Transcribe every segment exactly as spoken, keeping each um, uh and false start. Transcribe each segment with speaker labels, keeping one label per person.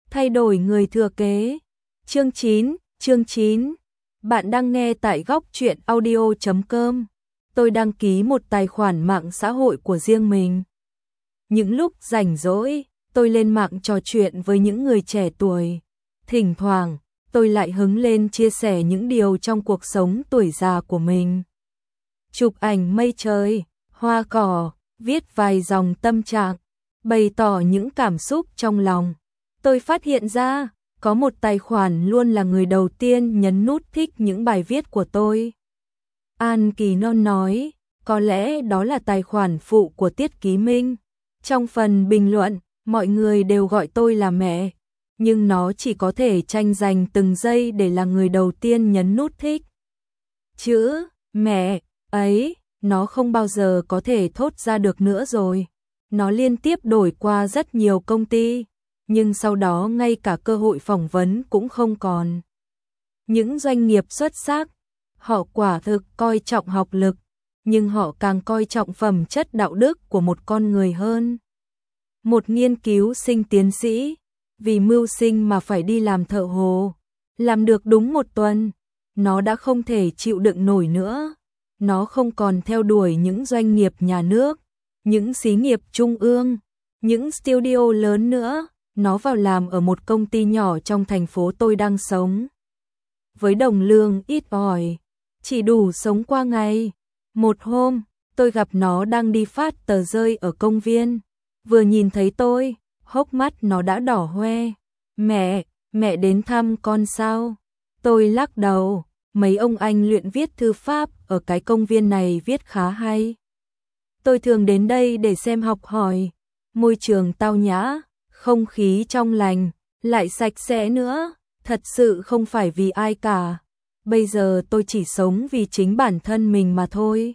Speaker 1: Thay đổi người thừa kế. Chương chín, chương chín. Bạn đang nghe tại góc truyện audio chấm com. Tôi đăng ký một tài khoản mạng xã hội của riêng mình. Những lúc rảnh rỗi, tôi lên mạng trò chuyện với những người trẻ tuổi. Thỉnh thoảng, tôi lại hứng lên chia sẻ những điều trong cuộc sống tuổi già của mình. Chụp ảnh mây trời, hoa cỏ, viết vài dòng tâm trạng, bày tỏ những cảm xúc trong lòng. Tôi phát hiện ra, có một tài khoản luôn là người đầu tiên nhấn nút thích những bài viết của tôi. An Kỳ Non nói, có lẽ đó là tài khoản phụ của Tiết Ký Minh. Trong phần bình luận, mọi người đều gọi tôi là mẹ, nhưng nó chỉ có thể tranh giành từng giây để là người đầu tiên nhấn nút thích. Chữ mẹ ấy, nó không bao giờ có thể thốt ra được nữa rồi. Nó liên tiếp đổi qua rất nhiều công ty, nhưng sau đó ngay cả cơ hội phỏng vấn cũng không còn. Những doanh nghiệp xuất sắc, họ quả thực coi trọng học lực, nhưng họ càng coi trọng phẩm chất đạo đức của một con người hơn. Một nghiên cứu sinh tiến sĩ, vì mưu sinh mà phải đi làm thợ hồ, làm được đúng một tuần, nó đã không thể chịu đựng nổi nữa. Nó không còn theo đuổi những doanh nghiệp nhà nước, những xí nghiệp trung ương, những studio lớn nữa. Nó vào làm ở một công ty nhỏ trong thành phố tôi đang sống. Với đồng lương ít ỏi, chỉ đủ sống qua ngày. Một hôm, tôi gặp nó đang đi phát tờ rơi ở công viên. Vừa nhìn thấy tôi, hốc mắt nó đã đỏ hoe. Mẹ, mẹ đến thăm con sao? Tôi lắc đầu, mấy ông anh luyện viết thư pháp ở cái công viên này viết khá hay. Tôi thường đến đây để xem học hỏi. Môi trường tao nhã, không khí trong lành, lại sạch sẽ nữa, thật sự không phải vì ai cả. Bây giờ tôi chỉ sống vì chính bản thân mình mà thôi.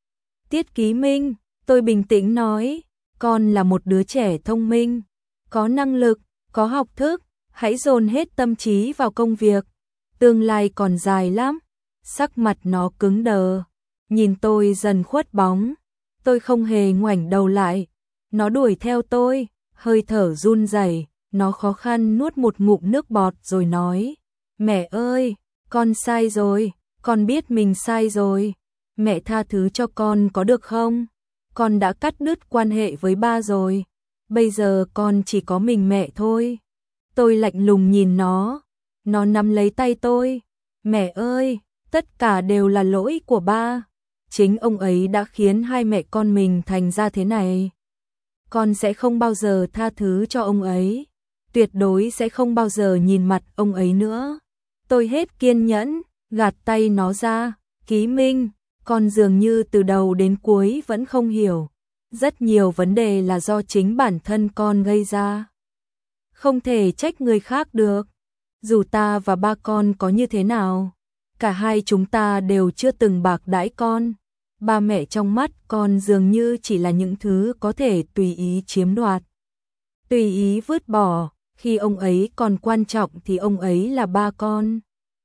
Speaker 1: Tiết Ký Minh, tôi bình tĩnh nói, con là một đứa trẻ thông minh, có năng lực, có học thức, hãy dồn hết tâm trí vào công việc. Tương lai còn dài lắm. Sắc mặt nó cứng đờ, nhìn tôi dần khuất bóng. Tôi không hề ngoảnh đầu lại. Nó đuổi theo tôi, hơi thở run rẩy, nó khó khăn nuốt một ngụm nước bọt rồi nói, mẹ ơi, con sai rồi, con biết mình sai rồi, mẹ tha thứ cho con có được không? Con đã cắt đứt quan hệ với ba rồi, bây giờ con chỉ có mình mẹ thôi. Tôi lạnh lùng nhìn nó, nó nắm lấy tay tôi, mẹ ơi, tất cả đều là lỗi của ba, chính ông ấy đã khiến hai mẹ con mình thành ra thế này. Con sẽ không bao giờ tha thứ cho ông ấy, tuyệt đối sẽ không bao giờ nhìn mặt ông ấy nữa. Tôi hết kiên nhẫn, gạt tay nó ra, Ký Minh, con dường như từ đầu đến cuối vẫn không hiểu. Rất nhiều vấn đề là do chính bản thân con gây ra. Không thể trách người khác được. Dù ta và ba con có như thế nào, cả hai chúng ta đều chưa từng bạc đãi con. Ba mẹ trong mắt con dường như chỉ là những thứ có thể tùy ý chiếm đoạt, tùy ý vứt bỏ. Khi ông ấy còn quan trọng thì ông ấy là ba con.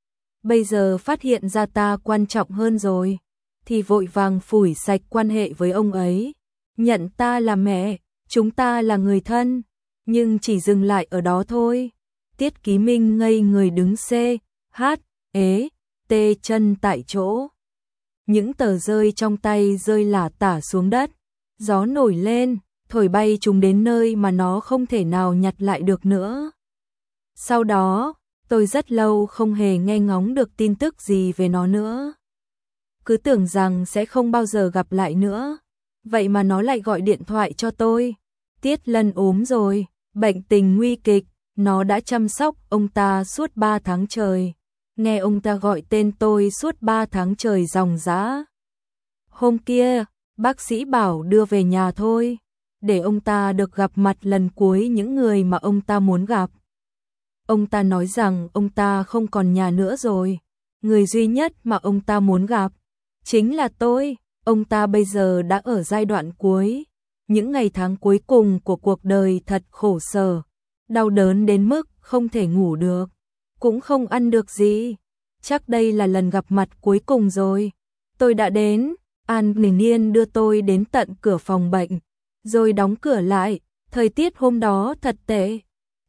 Speaker 1: Bây giờ phát hiện ra ta quan trọng hơn rồi, thì vội vàng phủi sạch quan hệ với ông ấy. Nhận ta là mẹ, chúng ta là người thân, nhưng chỉ dừng lại ở đó thôi. Tiết Ký Minh ngây người đứng C, H, ế, T chân tại chỗ. Những tờ rơi trong tay rơi lả tả xuống đất, gió nổi lên, thổi bay chúng đến nơi mà nó không thể nào nhặt lại được nữa. Sau đó, tôi rất lâu không hề nghe ngóng được tin tức gì về nó nữa. Cứ tưởng rằng sẽ không bao giờ gặp lại nữa, vậy mà nó lại gọi điện thoại cho tôi. Tiết Lân ốm rồi, bệnh tình nguy kịch, nó đã chăm sóc ông ta suốt ba tháng trời. Nghe ông ta gọi tên tôi suốt ba tháng trời ròng rã. Hôm kia, bác sĩ bảo đưa về nhà thôi, để ông ta được gặp mặt lần cuối những người mà ông ta muốn gặp. Ông ta nói rằng ông ta không còn nhà nữa rồi, người duy nhất mà ông ta muốn gặp chính là tôi. Ông ta bây giờ đã ở giai đoạn cuối, những ngày tháng cuối cùng của cuộc đời thật khổ sở, đau đớn đến mức không thể ngủ được, cũng không ăn được gì. Chắc đây là lần gặp mặt cuối cùng rồi. Tôi đã đến, An Ninh Niên đưa tôi đến tận cửa phòng bệnh, rồi đóng cửa lại. Thời tiết hôm đó thật tệ.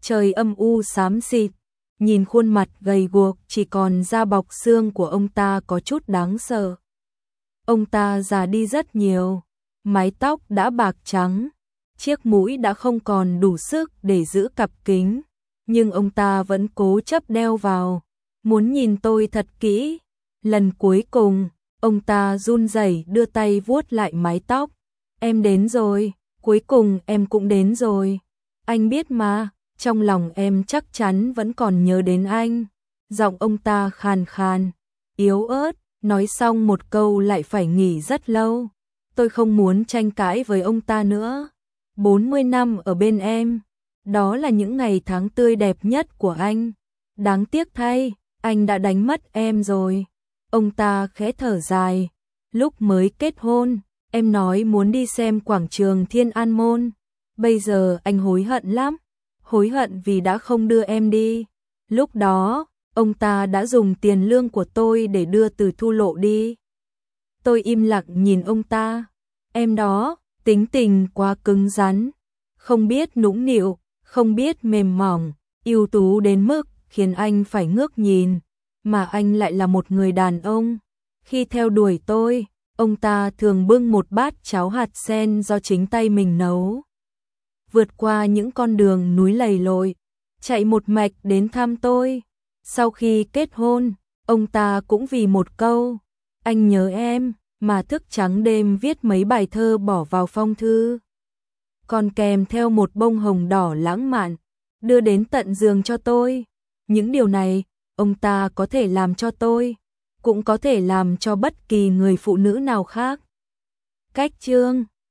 Speaker 1: Trời âm u xám xịt, nhìn khuôn mặt gầy guộc chỉ còn da bọc xương của ông ta có chút đáng sợ. Ông ta già đi rất nhiều, mái tóc đã bạc trắng, chiếc mũi đã không còn đủ sức để giữ cặp kính, nhưng ông ta vẫn cố chấp đeo vào, muốn nhìn tôi thật kỹ. Lần cuối cùng, ông ta run rẩy đưa tay vuốt lại mái tóc. Em đến rồi, cuối cùng em cũng đến rồi. Anh biết mà, trong lòng em chắc chắn vẫn còn nhớ đến anh. Giọng ông ta khàn khàn, yếu ớt, nói xong một câu lại phải nghỉ rất lâu. Tôi không muốn tranh cãi với ông ta nữa. bốn mươi năm ở bên em, đó là những ngày tháng tươi đẹp nhất của anh. Đáng tiếc thay, anh đã đánh mất em rồi. Ông ta khẽ thở dài. Lúc mới kết hôn, em nói muốn đi xem quảng trường Thiên An Môn. Bây giờ anh hối hận lắm. Hối hận vì đã không đưa em đi. Lúc đó, ông ta đã dùng tiền lương của tôi để đưa Từ Thu Lộ đi. Tôi im lặng nhìn ông ta. Em đó, tính tình quá cứng rắn, không biết nũng nịu, không biết mềm mỏng, ưu tú đến mức khiến anh phải ngước nhìn. Mà anh lại là một người đàn ông. Khi theo đuổi tôi, ông ta thường bưng một bát cháo hạt sen do chính tay mình nấu. Vượt qua những con đường núi lầy lội, chạy một mạch đến thăm tôi. Sau khi kết hôn, ông ta cũng vì một câu, anh nhớ em, mà thức trắng đêm viết mấy bài thơ bỏ vào phong thư. Còn kèm theo một bông hồng đỏ lãng mạn, đưa đến tận giường cho tôi. Những điều này, ông ta có thể làm cho tôi, cũng có thể làm cho bất kỳ người phụ nữ nào khác. Cách chương